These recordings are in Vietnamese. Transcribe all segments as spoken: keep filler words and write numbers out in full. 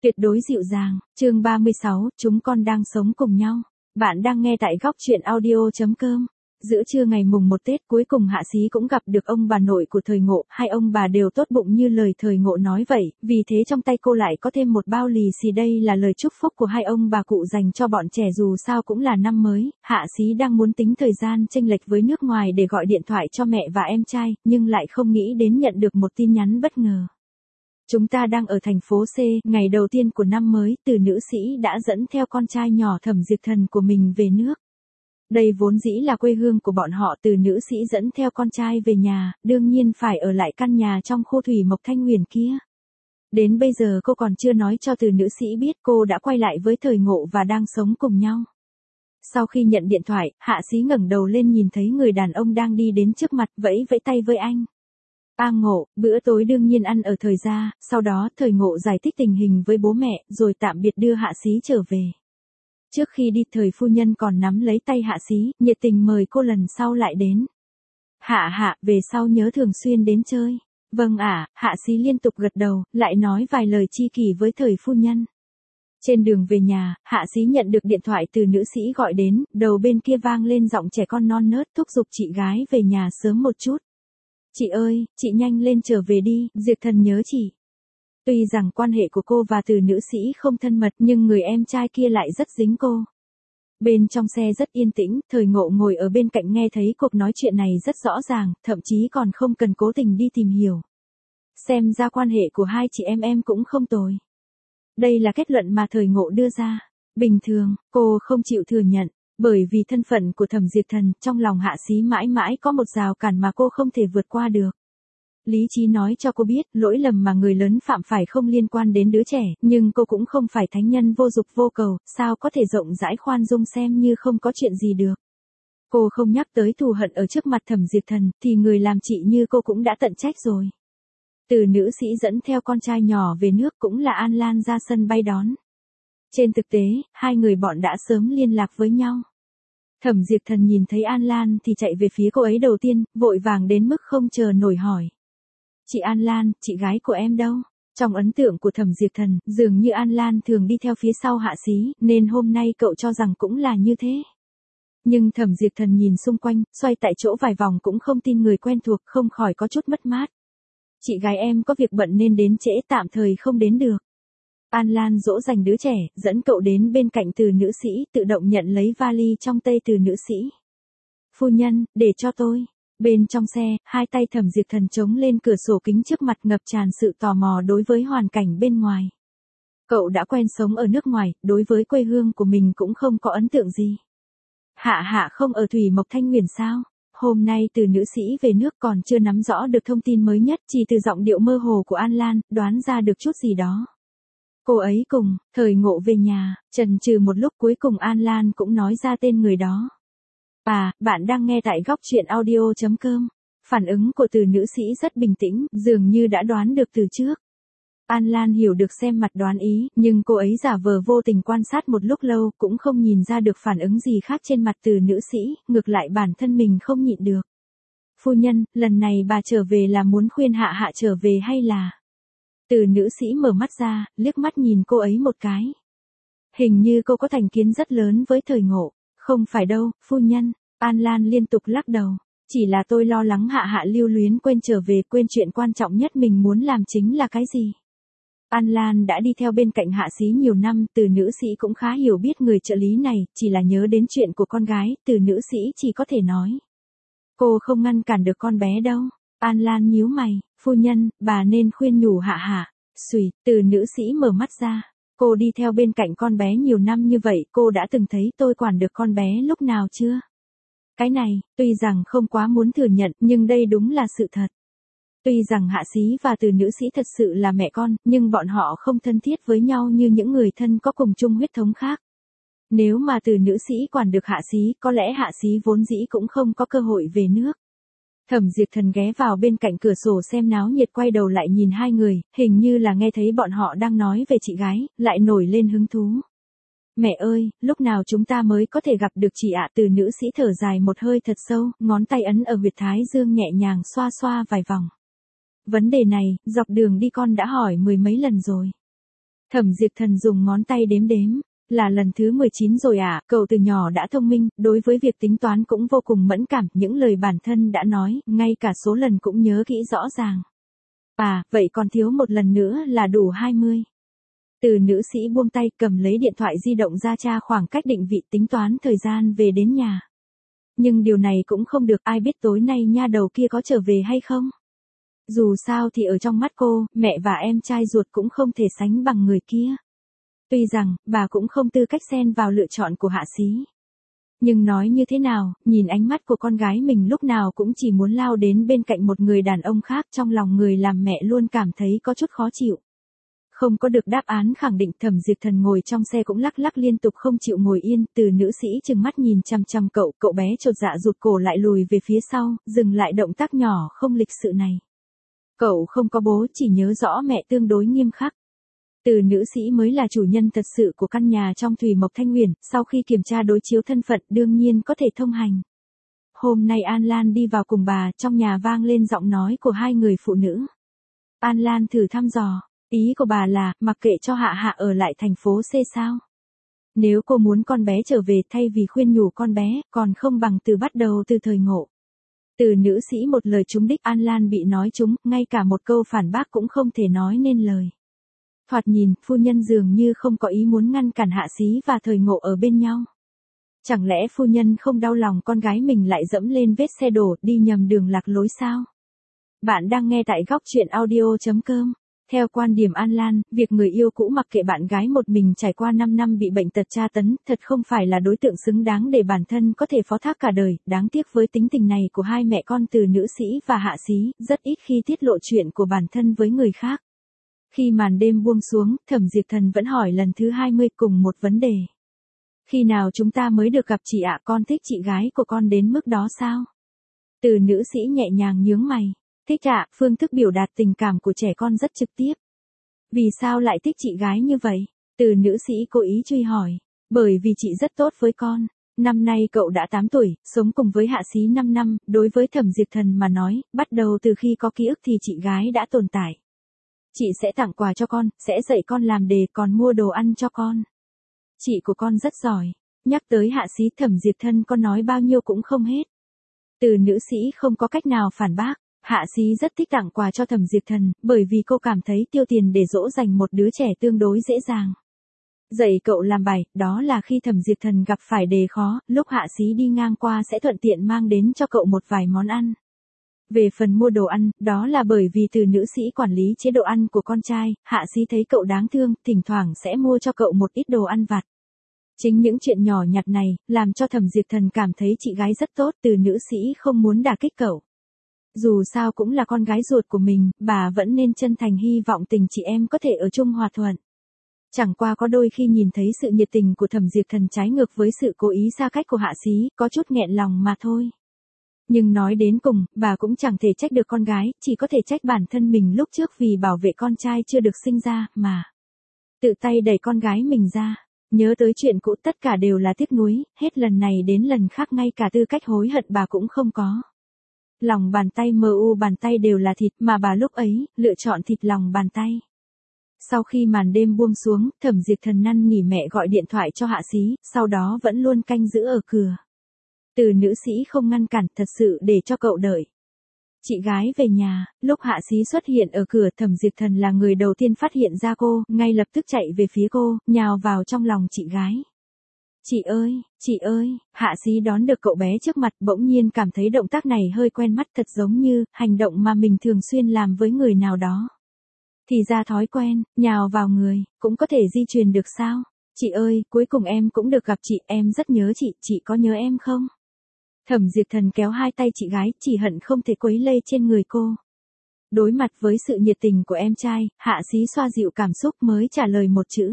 Tuyệt đối dịu dàng, chương ba mươi sáu, chúng con đang sống cùng nhau. Bạn đang nghe tại góc truyện audio chấm com. Giữa trưa ngày mùng một Tết, cuối cùng Hạ Xí cũng gặp được ông bà nội của Thời Ngộ, hai ông bà đều tốt bụng như lời Thời Ngộ nói vậy, vì thế trong tay cô lại có thêm một bao lì xì, đây là lời chúc phúc của hai ông bà cụ dành cho bọn trẻ, dù sao cũng là năm mới. Hạ Xí đang muốn tính thời gian chênh lệch với nước ngoài để gọi điện thoại cho mẹ và em trai, nhưng lại không nghĩ đến nhận được một tin nhắn bất ngờ. Chúng ta đang ở thành phố C, ngày đầu tiên của năm mới, Từ nữ sĩ đã dẫn theo con trai nhỏ Thẩm Diệt Thần của mình về nước. Đây vốn dĩ là quê hương của bọn họ. Từ nữ sĩ dẫn theo con trai về nhà, đương nhiên phải ở lại căn nhà trong khu thủy mộc Thanh Huyền kia. Đến bây giờ cô còn chưa nói cho Từ nữ sĩ biết cô đã quay lại với Thời Ngộ và đang sống cùng nhau. Sau khi nhận điện thoại, Hạ Xí ngẩng đầu lên nhìn thấy người đàn ông đang đi đến trước mặt, vẫy vẫy tay với anh. A Ngộ, bữa tối đương nhiên ăn ở Thời gia. Sau đó Thời Ngộ giải thích tình hình với bố mẹ, rồi tạm biệt đưa Hạ Xí trở về. Trước khi đi, Thời phu nhân còn nắm lấy tay Hạ Xí, nhiệt tình mời cô lần sau lại đến. Hạ hạ, về sau nhớ thường xuyên đến chơi. Vâng ạ, Hạ Xí liên tục gật đầu, lại nói vài lời chi kỷ với Thời phu nhân. Trên đường về nhà, Hạ Xí nhận được điện thoại từ nữ sĩ gọi đến, đầu bên kia vang lên giọng trẻ con non nớt thúc giục chị gái về nhà sớm một chút. Chị ơi, chị nhanh lên trở về đi, Diệt Thần nhớ chị. Tuy rằng quan hệ của cô và Từ nữ sĩ không thân mật, nhưng người em trai kia lại rất dính cô. Bên trong xe rất yên tĩnh, Thời Ngộ ngồi ở bên cạnh nghe thấy cuộc nói chuyện này rất rõ ràng, thậm chí còn không cần cố tình đi tìm hiểu. Xem ra quan hệ của hai chị em em cũng không tồi. Đây là kết luận mà Thời Ngộ đưa ra. Bình thường, cô không chịu thừa nhận. Bởi vì thân phận của Thẩm Diệt Thần, trong lòng Hạ Xí mãi mãi có một rào cản mà cô không thể vượt qua được. Lý trí nói cho cô biết, lỗi lầm mà người lớn phạm phải không liên quan đến đứa trẻ, nhưng cô cũng không phải thánh nhân vô dục vô cầu, sao có thể rộng rãi khoan dung xem như không có chuyện gì được. Cô không nhắc tới thù hận ở trước mặt Thẩm Diệt Thần, thì người làm chị như cô cũng đã tận trách rồi. Từ nữ sĩ dẫn theo con trai nhỏ về nước, cũng là An Lan ra sân bay đón. Trên thực tế, hai người bọn đã sớm liên lạc với nhau. Thẩm Diệt Thần nhìn thấy An Lan thì chạy về phía cô ấy đầu tiên, vội vàng đến mức không chờ nổi hỏi. Chị An Lan, chị gái của em đâu? Trong ấn tượng của Thẩm Diệt Thần, dường như An Lan thường đi theo phía sau Hạ Xí, nên hôm nay cậu cho rằng cũng là như thế. Nhưng Thẩm Diệt Thần nhìn xung quanh, xoay tại chỗ vài vòng cũng không tin người quen thuộc, không khỏi có chút mất mát. Chị gái em có việc bận nên đến trễ, tạm thời không đến được. An Lan dỗ dành đứa trẻ, dẫn cậu đến bên cạnh Từ nữ sĩ, tự động nhận lấy vali trong tay Từ nữ sĩ. Phu nhân, để cho tôi. Bên trong xe, hai tay Thẩm Diệt Thần chống lên cửa sổ kính trước mặt, ngập tràn sự tò mò đối với hoàn cảnh bên ngoài. Cậu đã quen sống ở nước ngoài, đối với quê hương của mình cũng không có ấn tượng gì. Hạ hạ không ở thủy mộc Thanh Huyền sao? Hôm nay Từ nữ sĩ về nước còn chưa nắm rõ được thông tin mới nhất, chỉ từ giọng điệu mơ hồ của An Lan, đoán ra được chút gì đó. Cô ấy cùng, Thời Ngộ về nhà, chần chừ một lúc cuối cùng An Lan cũng nói ra tên người đó. À, bạn đang nghe tại góc truyện audio chấm com. Phản ứng của Từ nữ sĩ rất bình tĩnh, dường như đã đoán được từ trước. An Lan hiểu được xem mặt đoán ý, nhưng cô ấy giả vờ vô tình quan sát một lúc lâu, cũng không nhìn ra được phản ứng gì khác trên mặt Từ nữ sĩ, ngược lại bản thân mình không nhịn được. Phu nhân, lần này bà trở về là muốn khuyên Hạ hạ trở về hay là... Từ nữ sĩ mở mắt ra, liếc mắt nhìn cô ấy một cái. Hình như cô có thành kiến rất lớn với Thời Ngộ. Không phải đâu, phu nhân. An Lan liên tục lắc đầu. Chỉ là tôi lo lắng Hạ hạ lưu luyến quên trở về, quên chuyện quan trọng nhất mình muốn làm chính là cái gì. An Lan đã đi theo bên cạnh Hạ Xí nhiều năm, Từ nữ sĩ cũng khá hiểu biết người trợ lý này, chỉ là nhớ đến chuyện của con gái, Từ nữ sĩ chỉ có thể nói. Cô không ngăn cản được con bé đâu. An Lan nhíu mày, phu nhân, bà nên khuyên nhủ Hạ hạ. Xùi, Từ nữ sĩ mở mắt ra. Cô đi theo bên cạnh con bé nhiều năm như vậy, cô đã từng thấy tôi quản được con bé lúc nào chưa? Cái này, tuy rằng không quá muốn thừa nhận, nhưng đây đúng là sự thật. Tuy rằng Hạ Xí và Từ nữ sĩ thật sự là mẹ con, nhưng bọn họ không thân thiết với nhau như những người thân có cùng chung huyết thống khác. Nếu mà Từ nữ sĩ quản được Hạ Xí, có lẽ Hạ Xí vốn dĩ cũng không có cơ hội về nước. Thẩm Diệt Thần ghé vào bên cạnh cửa sổ xem náo nhiệt, quay đầu lại nhìn hai người, hình như là nghe thấy bọn họ đang nói về chị gái, lại nổi lên hứng thú. Mẹ ơi, lúc nào chúng ta mới có thể gặp được chị ạ? Từ nữ sĩ thở dài một hơi thật sâu, ngón tay ấn ở huyệt thái dương nhẹ nhàng xoa xoa vài vòng. Vấn đề này, dọc đường đi con đã hỏi mười mấy lần rồi. Thẩm Diệp Thần dùng ngón tay đếm đếm. Là lần thứ mười chín rồi à, cậu từ nhỏ đã thông minh, đối với việc tính toán cũng vô cùng mẫn cảm, những lời bản thân đã nói, ngay cả số lần cũng nhớ kỹ rõ ràng. À, vậy còn thiếu một lần nữa là đủ hai mươi. Từ nữ sĩ buông tay cầm lấy điện thoại di động ra tra khoảng cách định vị tính toán thời gian về đến nhà. Nhưng điều này cũng không được, ai biết tối nay nha đầu kia có trở về hay không. Dù sao thì ở trong mắt cô, mẹ và em trai ruột cũng không thể sánh bằng người kia. Tuy rằng, bà cũng không tư cách xen vào lựa chọn của Hạ Xí. Nhưng nói như thế nào, nhìn ánh mắt của con gái mình lúc nào cũng chỉ muốn lao đến bên cạnh một người đàn ông khác, trong lòng người làm mẹ luôn cảm thấy có chút khó chịu. Không có được đáp án khẳng định, Thẩm Diệp Thần ngồi trong xe cũng lắc lắc liên tục không chịu ngồi yên, từ nữ sĩ trừng mắt nhìn chằm chằm cậu, cậu bé chột dạ rụt cổ lại lùi về phía sau, dừng lại động tác nhỏ không lịch sự này. Cậu không có bố, chỉ nhớ rõ mẹ tương đối nghiêm khắc. Từ nữ sĩ mới là chủ nhân thật sự của căn nhà trong Thủy Mộc Thanh Uyển, sau khi kiểm tra đối chiếu thân phận đương nhiên có thể thông hành. Hôm nay An Lan đi vào cùng bà, trong nhà vang lên giọng nói của hai người phụ nữ. An Lan thử thăm dò, ý của bà là, mặc kệ cho Hạ Hạ ở lại thành phố C sao? Nếu cô muốn con bé trở về thay vì khuyên nhủ con bé, còn không bằng từ bắt đầu từ thời ngộ. Từ nữ sĩ một lời trúng đích, An Lan bị nói trúng, ngay cả một câu phản bác cũng không thể nói nên lời. Thoạt nhìn, phu nhân dường như không có ý muốn ngăn cản Hạ Xí và thời ngộ ở bên nhau. Chẳng lẽ phu nhân không đau lòng con gái mình lại dẫm lên vết xe đổ, đi nhầm đường lạc lối sao? Bạn đang nghe tại góc truyện audio chấm com. Theo quan điểm An Lan, việc người yêu cũ mặc kệ bạn gái một mình trải qua năm năm bị bệnh tật tra tấn, thật không phải là đối tượng xứng đáng để bản thân có thể phó thác cả đời, đáng tiếc với tính tình này của hai mẹ con Từ nữ sĩ và Hạ Xí, rất ít khi tiết lộ chuyện của bản thân với người khác. Khi màn đêm buông xuống, Thẩm Diệp Thần vẫn hỏi lần thứ hai mươi cùng một vấn đề. Khi nào chúng ta mới được gặp chị ạ, con thích chị gái của con đến mức đó sao? Từ nữ sĩ nhẹ nhàng nhướng mày. Thích ạ, phương thức biểu đạt tình cảm của trẻ con rất trực tiếp. Vì sao lại thích chị gái như vậy? Từ nữ sĩ cố ý truy hỏi. Bởi vì chị rất tốt với con. Năm nay cậu đã tám tuổi, sống cùng với Hạ Xí năm năm, đối với Thẩm Diệp Thần mà nói, bắt đầu từ khi có ký ức thì chị gái đã tồn tại. Chị sẽ tặng quà cho con, sẽ dạy con làm đề, còn mua đồ ăn cho con. Chị của con rất giỏi. Nhắc tới Hạ Xí, Thẩm Diệp Thần con nói bao nhiêu cũng không hết. Từ nữ sĩ không có cách nào phản bác. Hạ Xí rất thích tặng quà cho Thẩm Diệp Thần, bởi vì cô cảm thấy tiêu tiền để dỗ dành một đứa trẻ tương đối dễ dàng. Dạy cậu làm bài, đó là khi Thẩm Diệp Thần gặp phải đề khó, lúc Hạ Xí đi ngang qua sẽ thuận tiện mang đến cho cậu một vài món ăn. Về phần mua đồ ăn, đó là bởi vì Từ nữ sĩ quản lý chế độ ăn của con trai, Hạ Xí thấy cậu đáng thương, thỉnh thoảng sẽ mua cho cậu một ít đồ ăn vặt. Chính những chuyện nhỏ nhặt này, làm cho Thẩm Diệp Thần cảm thấy chị gái rất tốt, Từ nữ sĩ không muốn đả kích cậu. Dù sao cũng là con gái ruột của mình, bà vẫn nên chân thành hy vọng tình chị em có thể ở chung hòa thuận. Chẳng qua có đôi khi nhìn thấy sự nhiệt tình của Thẩm Diệp Thần trái ngược với sự cố ý xa cách của Hạ Xí, có chút nghẹn lòng mà thôi. Nhưng nói đến cùng, bà cũng chẳng thể trách được con gái, chỉ có thể trách bản thân mình lúc trước vì bảo vệ con trai chưa được sinh ra, mà tự tay đẩy con gái mình ra. Nhớ tới chuyện cũ tất cả đều là tiếc nuối, hết lần này đến lần khác ngay cả tư cách hối hận bà cũng không có. Lòng bàn tay mờ u bàn tay đều là thịt mà bà lúc ấy, lựa chọn thịt lòng bàn tay. Sau khi màn đêm buông xuống, Thẩm Diệp Thần năn nỉ mẹ gọi điện thoại cho Hạ Xí, sau đó vẫn luôn canh giữ ở cửa. Từ nữ sĩ không ngăn cản, thật sự để cho cậu đợi. Chị gái về nhà, lúc Hạ Xí xuất hiện ở cửa, Thẩm Diệp Thần là người đầu tiên phát hiện ra cô, ngay lập tức chạy về phía cô, nhào vào trong lòng chị gái. Chị ơi, chị ơi, Hạ Xí đón được cậu bé trước mặt, bỗng nhiên cảm thấy động tác này hơi quen mắt, thật giống như hành động mà mình thường xuyên làm với người nào đó. Thì ra thói quen, nhào vào người, cũng có thể di truyền được sao? Chị ơi, cuối cùng em cũng được gặp chị, em rất nhớ chị, chị có nhớ em không? Thẩm Diệp Thần kéo hai tay chị gái, chỉ hận không thể quấy lây trên người cô. Đối mặt với sự nhiệt tình của em trai, Hạ Xí xoa dịu cảm xúc mới trả lời một chữ.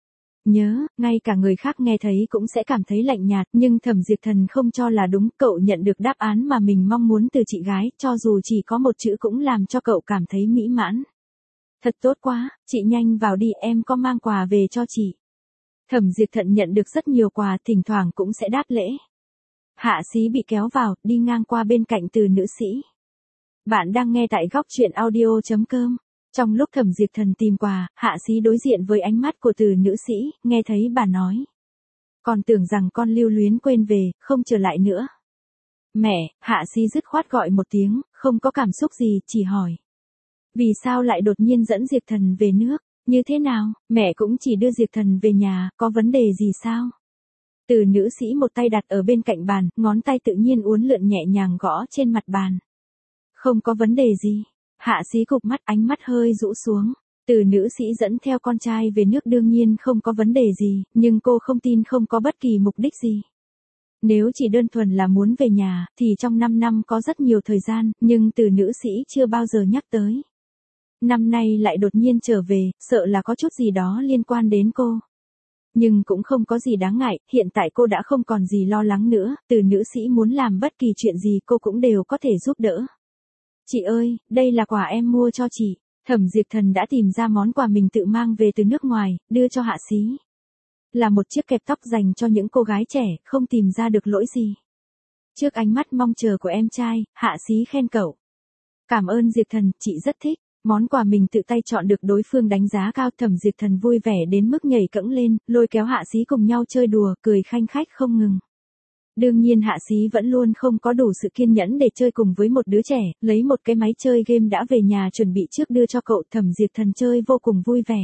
Nhớ, ngay cả người khác nghe thấy cũng sẽ cảm thấy lạnh nhạt, nhưng Thẩm Diệp Thần không cho là đúng, cậu nhận được đáp án mà mình mong muốn từ chị gái, cho dù chỉ có một chữ cũng làm cho cậu cảm thấy mỹ mãn. Thật tốt quá, chị nhanh vào đi, em có mang quà về cho chị. Thẩm Diệp Thần nhận được rất nhiều quà, thỉnh thoảng cũng sẽ đáp lễ. Hạ Xí bị kéo vào, đi ngang qua bên cạnh Từ nữ sĩ. Bạn đang nghe tại góc truyện audio chấm com. Trong lúc Thẩm Diệt Thần tìm quà, Hạ Xí đối diện với ánh mắt của Từ nữ sĩ, nghe thấy bà nói. Còn tưởng rằng con lưu luyến quên về, không trở lại nữa. Mẹ, Hạ Xí dứt khoát gọi một tiếng, không có cảm xúc gì, chỉ hỏi. Vì sao lại đột nhiên dẫn Diệt Thần về nước, như thế nào, mẹ cũng chỉ đưa Diệt Thần về nhà, có vấn đề gì sao? Từ nữ sĩ một tay đặt ở bên cạnh bàn, ngón tay tự nhiên uốn lượn nhẹ nhàng gõ trên mặt bàn. Không có vấn đề gì. Hạ Xí cụp mắt, ánh mắt hơi rũ xuống. Từ nữ sĩ dẫn theo con trai về nước đương nhiên không có vấn đề gì, nhưng cô không tin không có bất kỳ mục đích gì. Nếu chỉ đơn thuần là muốn về nhà, thì trong năm năm có rất nhiều thời gian, nhưng từ nữ sĩ chưa bao giờ nhắc tới. Năm nay lại đột nhiên trở về, sợ là có chút gì đó liên quan đến cô. Nhưng cũng không có gì đáng ngại, hiện tại cô đã không còn gì lo lắng nữa, từ nữ sĩ muốn làm bất kỳ chuyện gì cô cũng đều có thể giúp đỡ. Chị ơi, đây là quà em mua cho chị. Thẩm Diệt Thần đã tìm ra món quà mình tự mang về từ nước ngoài, đưa cho Hạ Xí. Là một chiếc kẹp tóc dành cho những cô gái trẻ, không tìm ra được lỗi gì. Trước ánh mắt mong chờ của em trai, Hạ Xí khen cậu. Cảm ơn Diệt Thần, chị rất thích. Món quà mình tự tay chọn được đối phương đánh giá cao. Thẩm Diệt Thần vui vẻ đến mức nhảy cẫng lên, lôi kéo Hạ Xí cùng nhau chơi đùa, cười khanh khách không ngừng. Đương nhiên Hạ Xí vẫn luôn không có đủ sự kiên nhẫn để chơi cùng với một đứa trẻ, lấy một cái máy chơi game đã về nhà chuẩn bị trước đưa cho cậu. Thẩm Diệt Thần chơi vô cùng vui vẻ.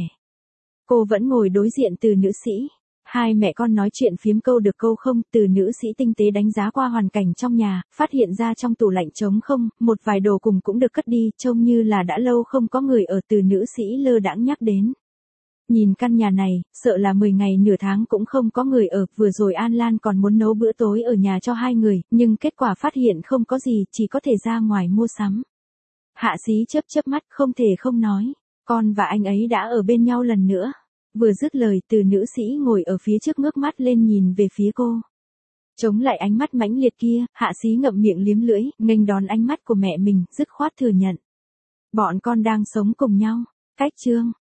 Cô vẫn ngồi đối diện từ nữ sĩ. Hai mẹ con nói chuyện phiếm câu được câu không, từ nữ sĩ tinh tế đánh giá qua hoàn cảnh trong nhà, phát hiện ra trong tủ lạnh trống không, một vài đồ cùng cũng được cất đi, trông như là đã lâu không có người ở. Từ nữ sĩ lơ đãng nhắc đến. Nhìn căn nhà này, sợ là mười ngày nửa tháng cũng không có người ở, vừa rồi An Lan còn muốn nấu bữa tối ở nhà cho hai người, nhưng kết quả phát hiện không có gì, chỉ có thể ra ngoài mua sắm. Hạ Xí chớp chớp mắt, không thể không nói, con và anh ấy đã ở bên nhau lần nữa. Vừa dứt lời, từ nữ sĩ ngồi ở phía trước ngước mắt lên nhìn về phía cô. Chống lại ánh mắt mãnh liệt kia, Hạ Xí ngậm miệng liếm lưỡi, nghênh đón ánh mắt của mẹ mình, dứt khoát thừa nhận. Bọn con đang sống cùng nhau. Cách chương